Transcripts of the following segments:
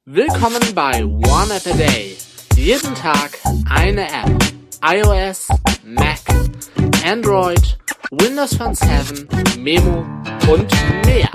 Willkommen bei One App a Day. Jeden Tag eine App. iOS, Mac, Android, Windows Phone 7, Memo und mehr.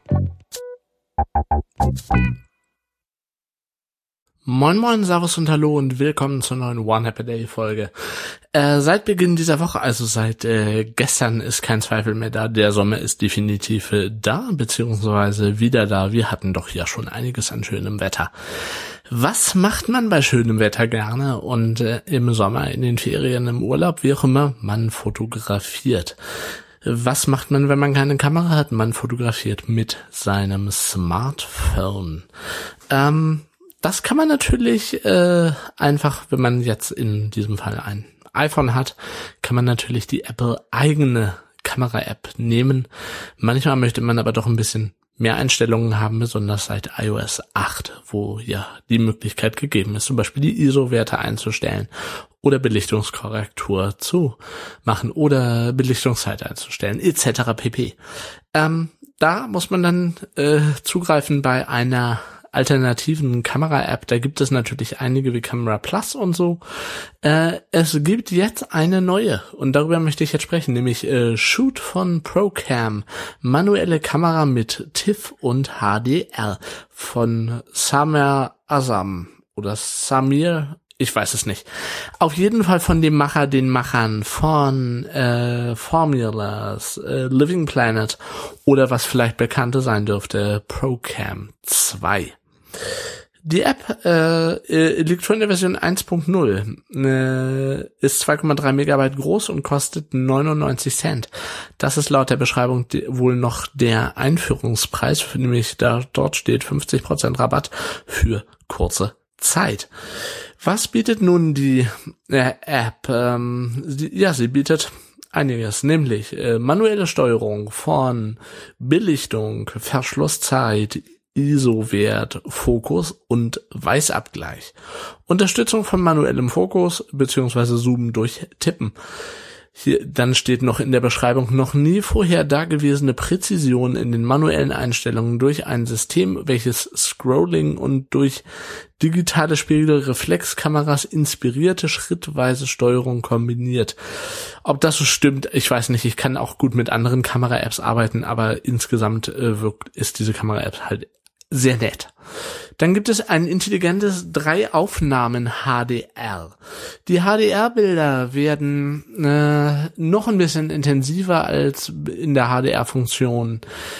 Moin moin, servus und hallo und willkommen zur neuen One App a Day Folge. Seit Beginn dieser Woche, also seit gestern, ist kein Zweifel mehr da. Der Sommer ist definitiv da, beziehungsweise wieder da. Wir hatten doch ja schon einiges an schönem Wetter. Was macht man bei schönem Wetter gerne? Und im Sommer, in den Ferien, im Urlaub, wie auch immer, man fotografiert. Was macht man, wenn man keine Kamera hat? Man fotografiert mit seinem Smartphone. Das kann man natürlich einfach, wenn man jetzt in diesem Fall ein iPhone hat, kann man natürlich die Apple-eigene Kamera-App nehmen. Manchmal möchte man aber doch ein bisschen mehr Einstellungen haben, besonders seit iOS 8, wo ja die Möglichkeit gegeben ist, zum Beispiel die ISO-Werte einzustellen oder Belichtungskorrektur zu machen oder Belichtungszeit einzustellen, etc. pp. Da muss man dann zugreifen bei einer alternativen Kamera-App. Da gibt es natürlich einige wie Camera Plus und so. Es gibt jetzt eine neue und darüber möchte ich jetzt sprechen, nämlich Shoot von ProCam. Manuelle Kamera mit TIFF und HDR von Samir Azam oder Samir, ich weiß es nicht. Auf jeden Fall von den Machern von Formulas, Living Planet oder was vielleicht bekannter sein dürfte, ProCam 2. Die App liegt schon in der Version 1.0, ist 2,3 Megabyte groß und kostet 99 Cent. Das ist laut der Beschreibung wohl noch der Einführungspreis, nämlich dort steht 50% Rabatt für kurze Zeit. Was bietet nun die App? Sie bietet einiges, nämlich manuelle Steuerung von Belichtung, Verschlusszeit, ISO-Wert, Fokus und Weißabgleich. Unterstützung von manuellem Fokus bzw. Zoomen durch Tippen. Hier dann steht noch in der Beschreibung noch nie vorher dagewesene Präzision in den manuellen Einstellungen durch ein System, welches Scrolling und durch digitale Spiegelreflexkameras inspirierte schrittweise Steuerung kombiniert. Ob das so stimmt, ich weiß nicht. Ich kann auch gut mit anderen Kamera-Apps arbeiten, aber insgesamt ist diese Kamera-App halt sehr nett. Dann gibt es ein intelligentes 3-Aufnahmen HDR. Die HDR-Bilder werden noch ein bisschen intensiver als in der HDR-Funktion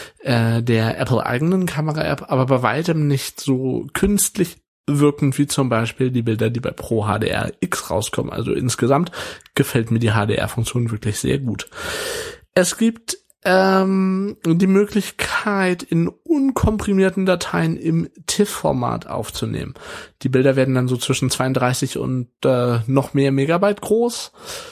der Apple-eigenen Kamera-App, aber bei weitem nicht so künstlich wirkend wie zum Beispiel die Bilder, die bei Pro HDR X rauskommen. Also insgesamt gefällt mir die HDR-Funktion wirklich sehr gut. Es gibt die Möglichkeit, in unkomprimierten Dateien im TIFF-Format aufzunehmen. Die Bilder werden dann so zwischen 32 und noch mehr Megabyte groß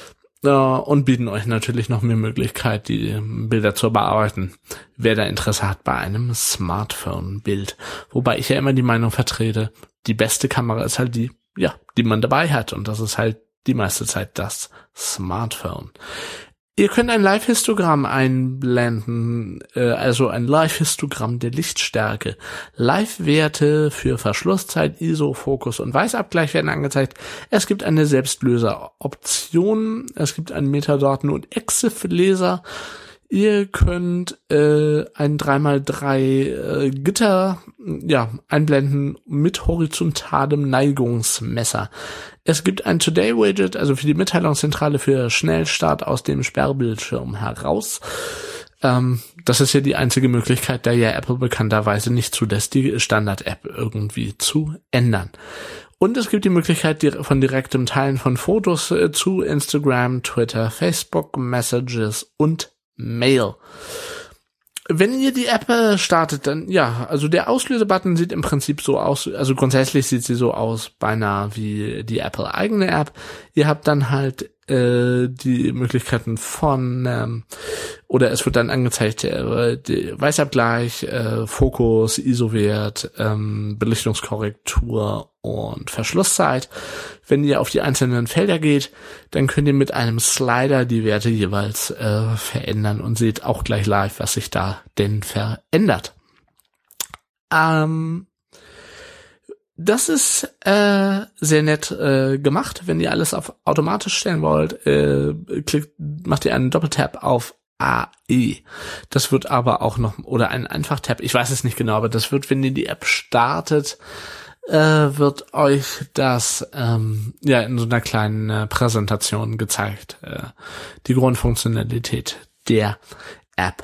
und bieten euch natürlich noch mehr Möglichkeit, die Bilder zu bearbeiten, wer da Interesse hat bei einem Smartphone-Bild. Wobei ich ja immer die Meinung vertrete, die beste Kamera ist halt die man dabei hat, und das ist halt die meiste Zeit das Smartphone. Ihr könnt ein Live-Histogramm einblenden, also ein Live-Histogramm der Lichtstärke. Live-Werte für Verschlusszeit, ISO, Fokus und Weißabgleich werden angezeigt. Es gibt eine Selbstlöser-Option, es gibt einen Metadaten- und EXIF-Leser. Ihr könnt ein 3x3 Gitter einblenden mit horizontalem Neigungsmesser. Es gibt ein Today-Widget, also für die Mitteilungszentrale für Schnellstart aus dem Sperrbildschirm heraus. Das ist ja die einzige Möglichkeit, da ja Apple bekannterweise nicht zulässt, die Standard-App irgendwie zu ändern. Und es gibt die Möglichkeit von direktem Teilen von Fotos zu Instagram, Twitter, Facebook, Messages und Mail. Wenn ihr die App startet, dann also der Auslösebutton sieht im Prinzip so aus, also grundsätzlich sieht sie so aus, beinahe wie die Apple-eigene App. Ihr habt dann halt die Möglichkeiten von, oder es wird dann angezeigt, Weißabgleich, Fokus, ISO-Wert, Belichtungskorrektur und Verschlusszeit. Wenn ihr auf die einzelnen Felder geht, dann könnt ihr mit einem Slider die Werte jeweils verändern und seht auch gleich live, was sich da denn verändert. Das ist sehr nett gemacht. Wenn ihr alles auf automatisch stellen wollt, macht ihr einen Doppeltap auf AE. Das wird aber auch noch, oder einen Einfachtap, ich weiß es nicht genau, aber das wird, wenn ihr die App startet, wird euch das in so einer kleinen Präsentation gezeigt. Die Grundfunktionalität der App.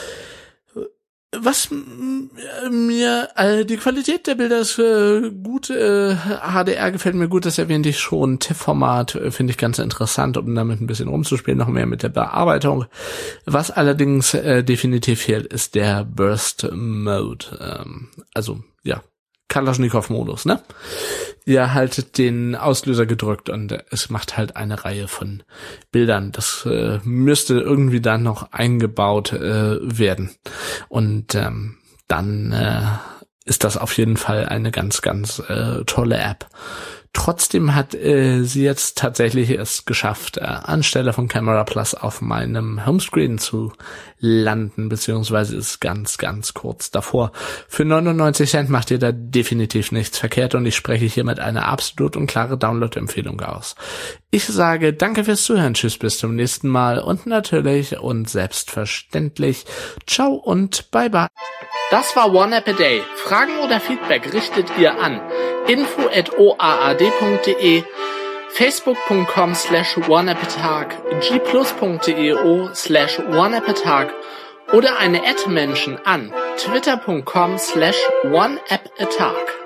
Was mir, die Qualität der Bilder ist gut, HDR gefällt mir gut, das erwähnte ich schon. TIFF-Format finde ich ganz interessant, um damit ein bisschen rumzuspielen, noch mehr mit der Bearbeitung. Was allerdings definitiv fehlt, ist der Burst Mode. Kalaschnikow-Modus, ne? Ihr haltet den Auslöser gedrückt und es macht halt eine Reihe von Bildern. Das müsste irgendwie dann noch eingebaut werden. Und dann ist das auf jeden Fall eine ganz, ganz tolle App. Trotzdem hat sie jetzt tatsächlich es geschafft, anstelle von Camera Plus auf meinem Homescreen zu landen, beziehungsweise ist ganz, ganz kurz davor. Für 99 Cent macht ihr da definitiv nichts verkehrt und ich spreche hiermit eine absolut und klare Download-Empfehlung aus. Ich sage danke fürs Zuhören, tschüss, bis zum nächsten Mal und natürlich und selbstverständlich ciao und bye bye. Das war One App a Day. Fragen oder Feedback richtet ihr an info@oaad.de, facebook.com/oneappatag, gplus.io/oneappatag oder eine @Menschen an twitter.com/oneappatag.